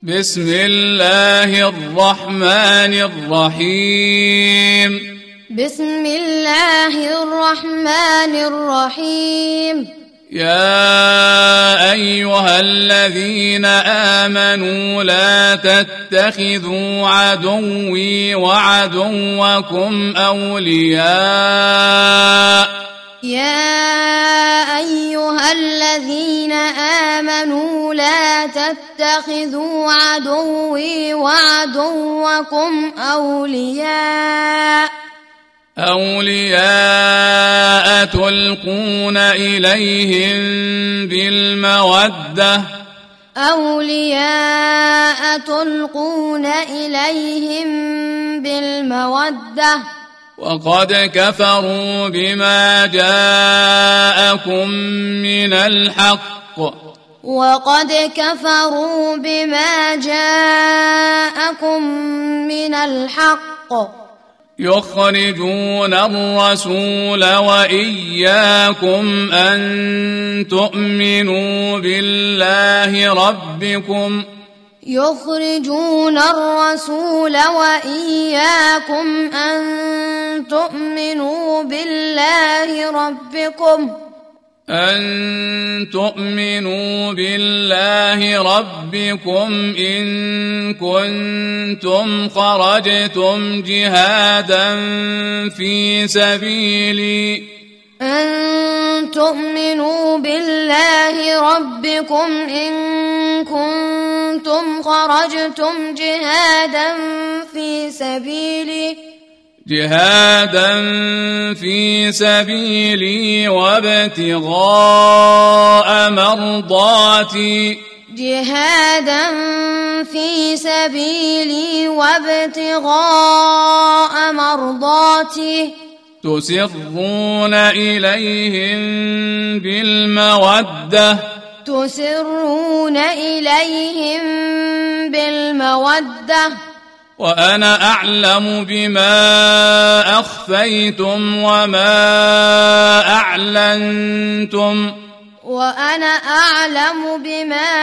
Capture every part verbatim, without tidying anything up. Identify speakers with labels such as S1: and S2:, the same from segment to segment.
S1: بسم الله الرحمن الرحيم
S2: بسم الله الرحمن الرحيم
S1: يا أيها الذين آمنوا لا تتخذوا عدوي وعدوكم أولياء
S2: يا أيها الذين آمنوا لا تتخذوا عدوي وعدوكم أولياء
S1: أولياء تلقون إليهم بالمودة
S2: أولياء تلقون إليهم بالمودة
S1: وقد كفروا بما جاءكم من الحق
S2: وقد كفروا بما جاءكم من الحق
S1: يخرجون الرسول وإياكم أن تؤمنوا بالله ربكم
S2: يخرجون الرسول وإياكم أن تؤمنوا بالله ربكم
S1: أن تؤمنوا بالله ربكم إن كنتم خرجتم جهادا في سبيلي
S2: أن تؤمنوا بالله ربكم إن كنتم خرجتم جهادا في سبيلي
S1: جهادا في سبيلي وابتغاء مرضاتي
S2: جهادا في سبيلي وابتغاء مرضاتي
S1: تسرون إليهم بالمودة
S2: تسرون إليهم بالمودة
S1: وأنا أعلم بما أخفيتم وما أعلنتم
S2: وأنا أعلم بما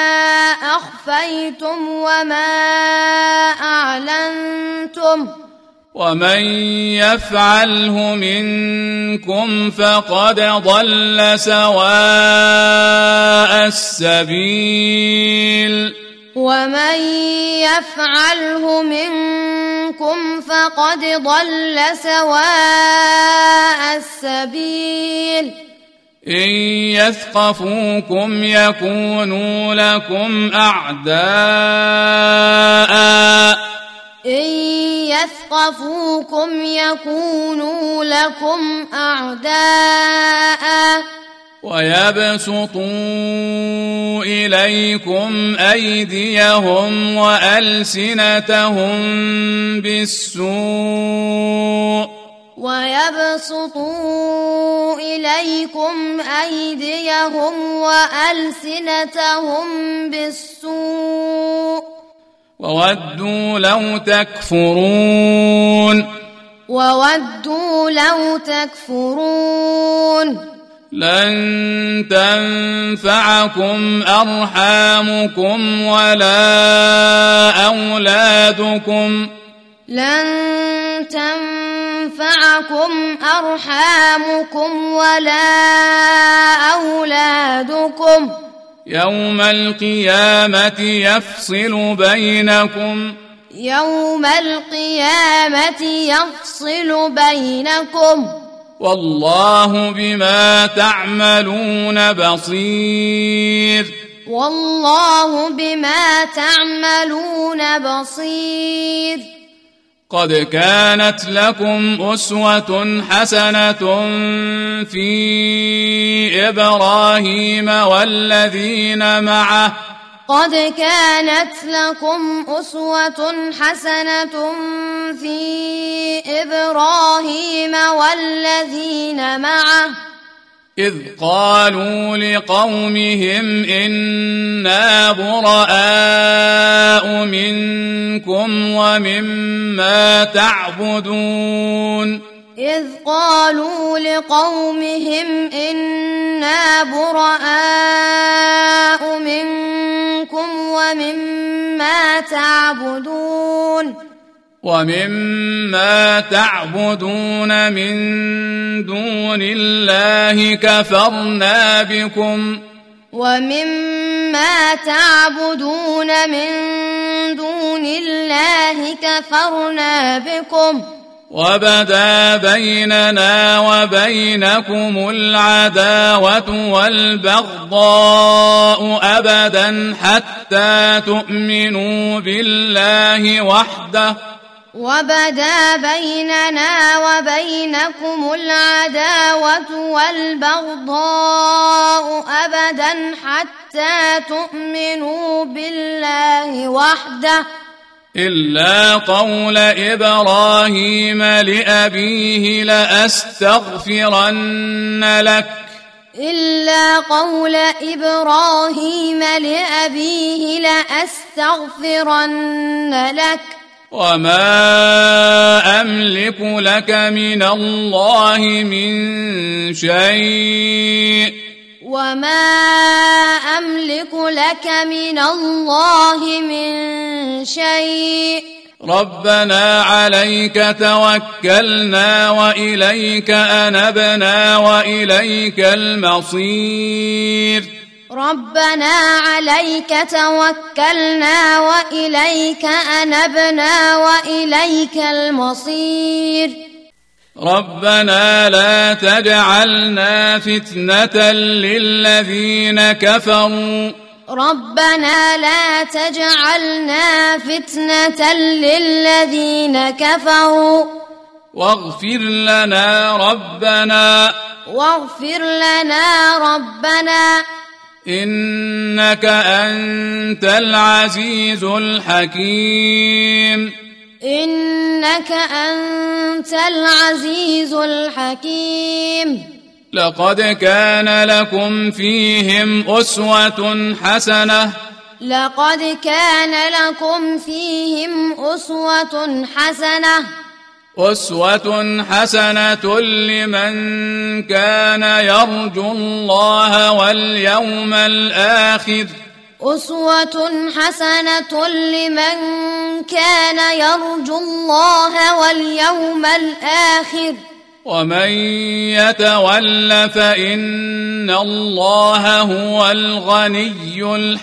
S2: أخفيتم وما أعلنتم
S1: ومن يفعله منكم فقد ضل سواء السبيل
S2: ومن يفعله منكم فقد ضل سواء السبيل
S1: إن يثقفوكم يكونوا لكم أعداء
S2: إن يثقفوكم يكونوا لكم أعداء
S1: ويبسطوا إليكم أيديهم وألسنتهم بالسوء
S2: ويبسطوا إليكم أيديهم وألسنتهم بالسوء
S1: وودوا لو تكفرون
S2: وودوا لو تكفرون
S1: لن تنفعكم أرحامكم ولا أولادكم
S2: لن تنفعكم أرحامكم ولا أولادكم
S1: يوم القيامة يفصل بينكم
S2: يوم القيامة يفصل بينكم
S1: والله بما تعملون بصير
S2: والله بما تعملون بصير
S1: قد كانت لكم أسوة حسنة في إبراهيم والذين معه
S2: قد كانت لكم أسوة حسنة في إبراهيم والذين معه
S1: إذ قالوا لقومهم إنا براء منكم ومما تعبدون
S2: إذ قالوا لقومهم إنا براء منكم ومما تعبدون
S1: ومما تعبدون من دون الله كفرنا بكم
S2: ومما تعبدون من دون الله كفرنا بكم
S1: وبدا بيننا وبينكم العداوة والبغضاء أبدا حتى تؤمنوا بالله وحده
S2: وبدا بيننا وبينكم العداوة والبغضاء أبدا حتى تؤمنوا بالله وحده
S1: إلا قول إبراهيم لأبيه لأستغفرن لك
S2: إلا قول إبراهيم لأبيه لأستغفرن لك
S1: وما أملك لك من الله من شيء
S2: وما أملك لك من الله من شيء
S1: ربنا عليك توكلنا وإليك أنبنا وإليك المصير
S2: ربنا عليك توكلنا وإليك أنبنا وإليك المصير
S1: ربنا لا تجعلنا فتنة للذين كفروا
S2: ربنا لا تجعلنا فتنة للذين كفروا
S1: واغفر لنا ربنا
S2: واغفر لنا ربنا
S1: إنك أنت العزيز الحكيم
S2: إنك أنت العزيز الحكيم
S1: لقد كان لكم فيهم أسوة حسنة
S2: لقد كان لكم فيهم أسوة حسنة
S1: أسوة حسنة لمن كان يرجو الله واليوم الآخر
S2: أسوة حسنة لمن كان يرجو الله واليوم الآخر
S1: ومن يتول فإن الله هو الغني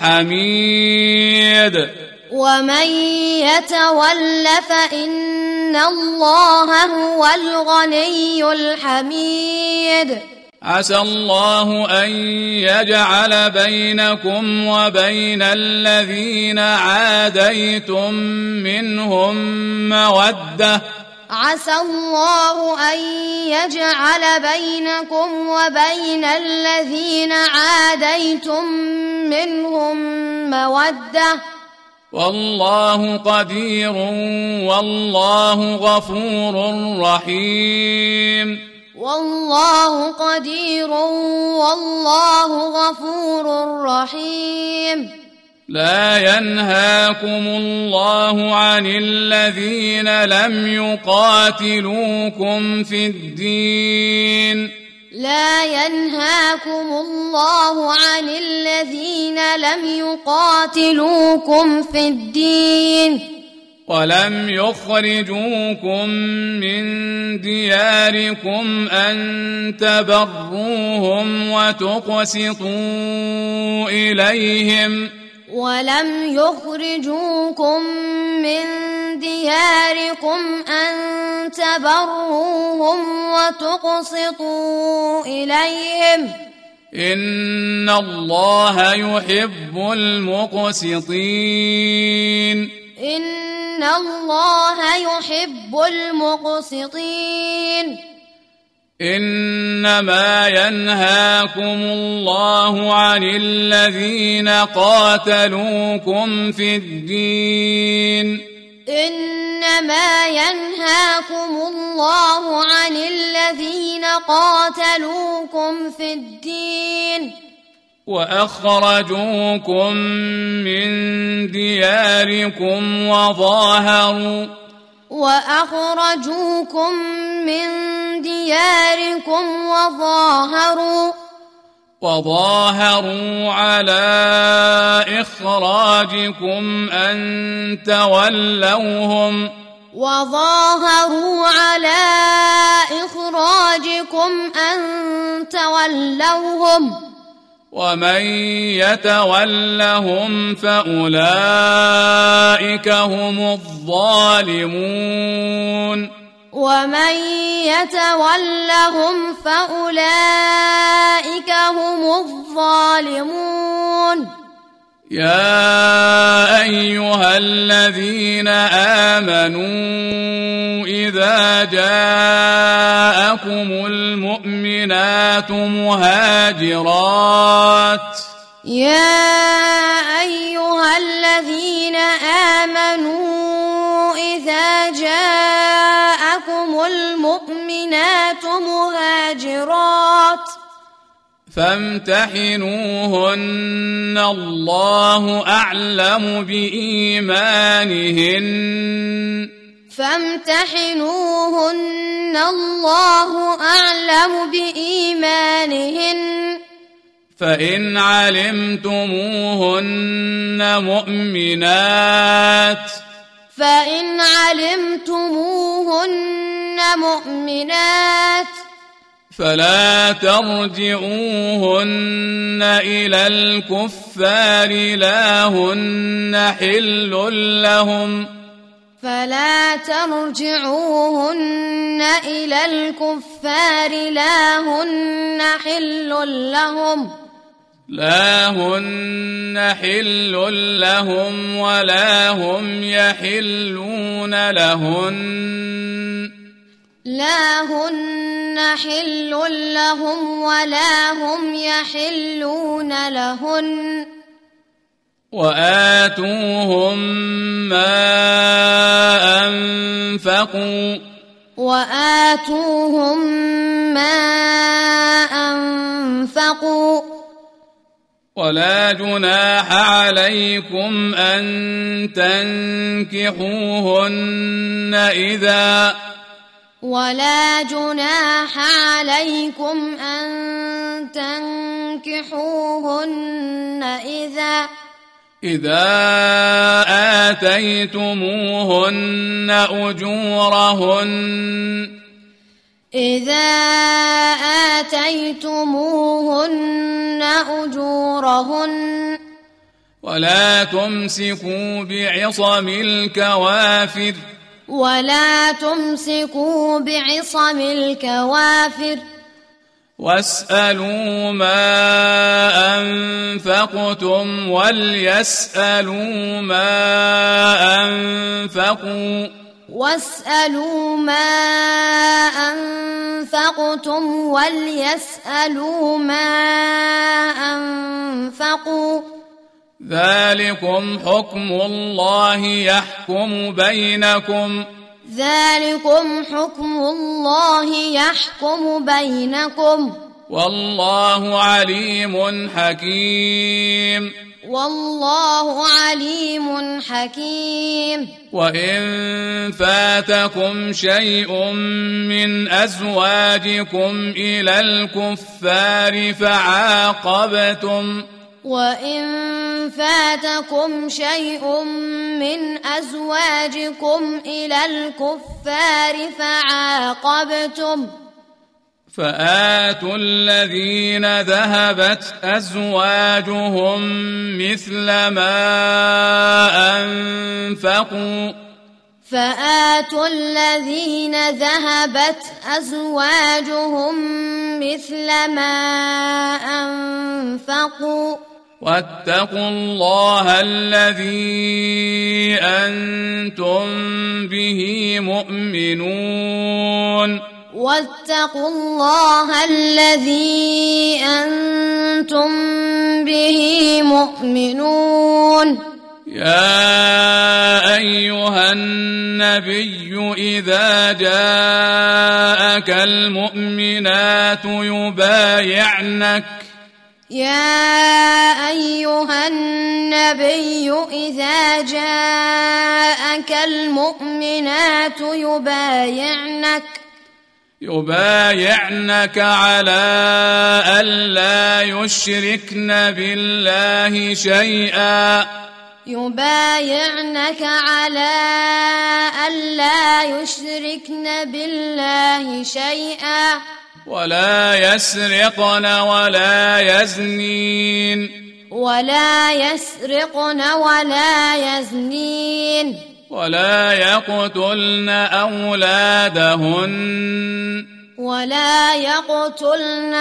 S1: الحميد
S2: ومن يتول فإن الله هو الغني الحميد
S1: عسى الله أن يجعل بينكم وبين الذين عاديتم منهم مودة
S2: عسى الله أن يجعل بينكم وبين الذين عاديتم منهم مودة
S1: والله قدير والله غفور رحيم
S2: والله قدير والله غفور رحيم
S1: لا ينهاكم الله عن الذين لم يقاتلوكم في الدين
S2: لا ينهاكم الله عن الذين لم يقاتلوكم في الدين
S1: ولم يخرجوكم من دياركم أن تبروهم وتقسطوا إليهم
S2: ولم يخرجوكم من دياركم أن تبروهم وتقسطوا إليهم
S1: إن الله يحب المقسطين
S2: إن الله يحب المقسطين
S1: إنما ينهاكم الله عن الذين قاتلوكم في الدين
S2: إنما ينهاكم الله عن الذين قاتلوكم في الدين
S1: وأخرجوكم من دياركم وظاهروا
S2: وأخرجوكم من دياركم وظاهروا
S1: وظاهروا على إخراجكم أن تولوهم
S2: وظاهروا على إخراجكم أن تولوهم
S1: ومن يتولهم فأولئك هم الظالمون
S2: ومن يتولهم فأولئك هم الظالمون
S1: يا أيها الذين آمنوا إذا جاءكم المؤمنات مهاجرات
S2: يا أيها الذين آمنوا إذا جاءكم المؤمنات مهاجرات
S1: فامتحنوهن الله أعلم بإيمانهن
S2: فامتحنوهن الله أعلم بإيمانهن
S1: فإن علمتموهن مؤمنات
S2: فإن علمتموهن مؤمنات
S1: فلا ترجعوهن إلى الكفار لا هن حل لهم
S2: فلا ترجعوهن إلى الكفار لا هن حل لهم
S1: لا هن حل لهم ولا هم يحلون لهن
S2: لا هن حل لهم ولا هم يحلون لهن
S1: وآتوهم ما أنفقوا
S2: وآتوهم ما أنفقوا
S1: ولا جناح عليكم أن تنكحوهن إذا
S2: ولا جناح عليكم أن تنكحوهن إذا
S1: إذا آتيتموهن أجورهن
S2: إذا آتيتموهن أجورهن
S1: ولا تمسكوا بعصم الكوافر
S2: ولا تمسكوا بعصم الكوافر
S1: واسألوا ما أنفقتم وليسألوا ما أنفقوا
S2: واسألوا ما أنفقتم وليسألوا ما أنفقوا
S1: ذلكم حكم الله يحكم بينكم
S2: ذلكم حكم الله يحكم بينكم
S1: والله عليم حكيم
S2: والله عليم حكيم
S1: وإن فاتكم شيء من أزواجكم إلى الكفار فعاقبتم
S2: وإن فاتكم شيء من أزواجكم إلى الكفار فعاقبتم
S1: فآتوا الذين ذهبت أزواجهم مثل ما أنفقوا
S2: فآتوا الذين ذهبت أزواجهم مثل ما أنفقوا
S1: واتقوا الله الذي أنتم به مؤمنون
S2: واتقوا الله الذي أنتم به مؤمنون
S1: يا أيها النبي إذا جاءك المؤمنات يبايعنك
S2: يا أيها النبي إذا جاءك المؤمنات يبايعنك
S1: يبايعنك على ألا يشركن بالله شيئا
S2: يبايعنك على ألا يشركن بالله شيئا
S1: ولا يسرقن ولا يزنين
S2: ولا يسرقن ولا يزنين
S1: ولا يقتلن أولادهن
S2: ولا يقتلن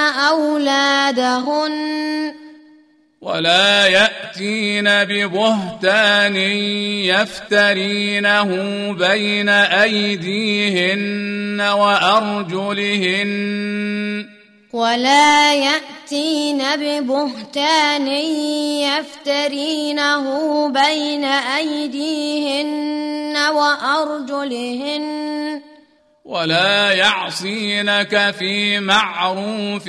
S2: أولادهن
S1: ولا يأتين ببهتان يفترينه بين أيديهن وأرجلهن
S2: ولا يأتين ببهتان يفترينه بين أيديهن وأرجلهن
S1: ولا يعصينك في معروف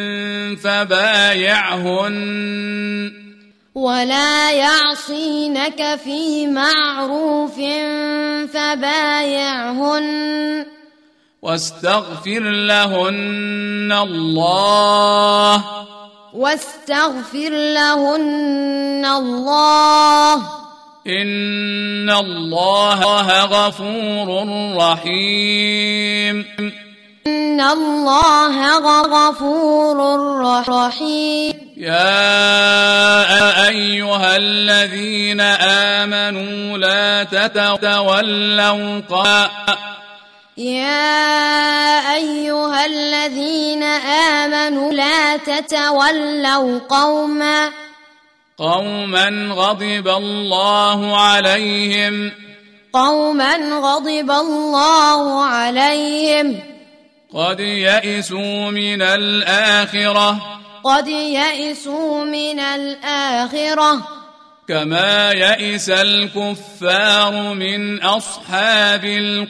S1: فبايعهن
S2: ولا يعصينك في معروف فبايعهن
S1: واستغفر لهن الله
S2: واستغفر لهن الله
S1: إن الله غفور رحيم
S2: إن الله غفور رحيم
S1: يا أيها الذين آمنوا لا تتولوا قوما
S2: يا أيها الذين آمنوا لا تتولوا قوما
S1: قوما غضب الله عليهم
S2: قوما غضب الله عليهم
S1: قد يئسوا من الآخرة
S2: قد يئسوا من الآخرة
S1: كما يئس الكفار من أصحاب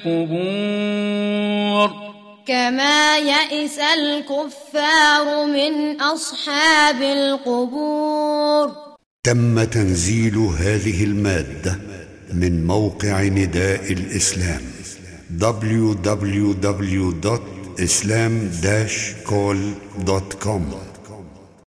S1: القبور
S2: كما يئس الكفار من أصحاب القبور.
S3: تم تنزيل هذه المادة من موقع نداء الإسلام دبليو دبليو دبليو دوت إسلام داش كول دوت كوم.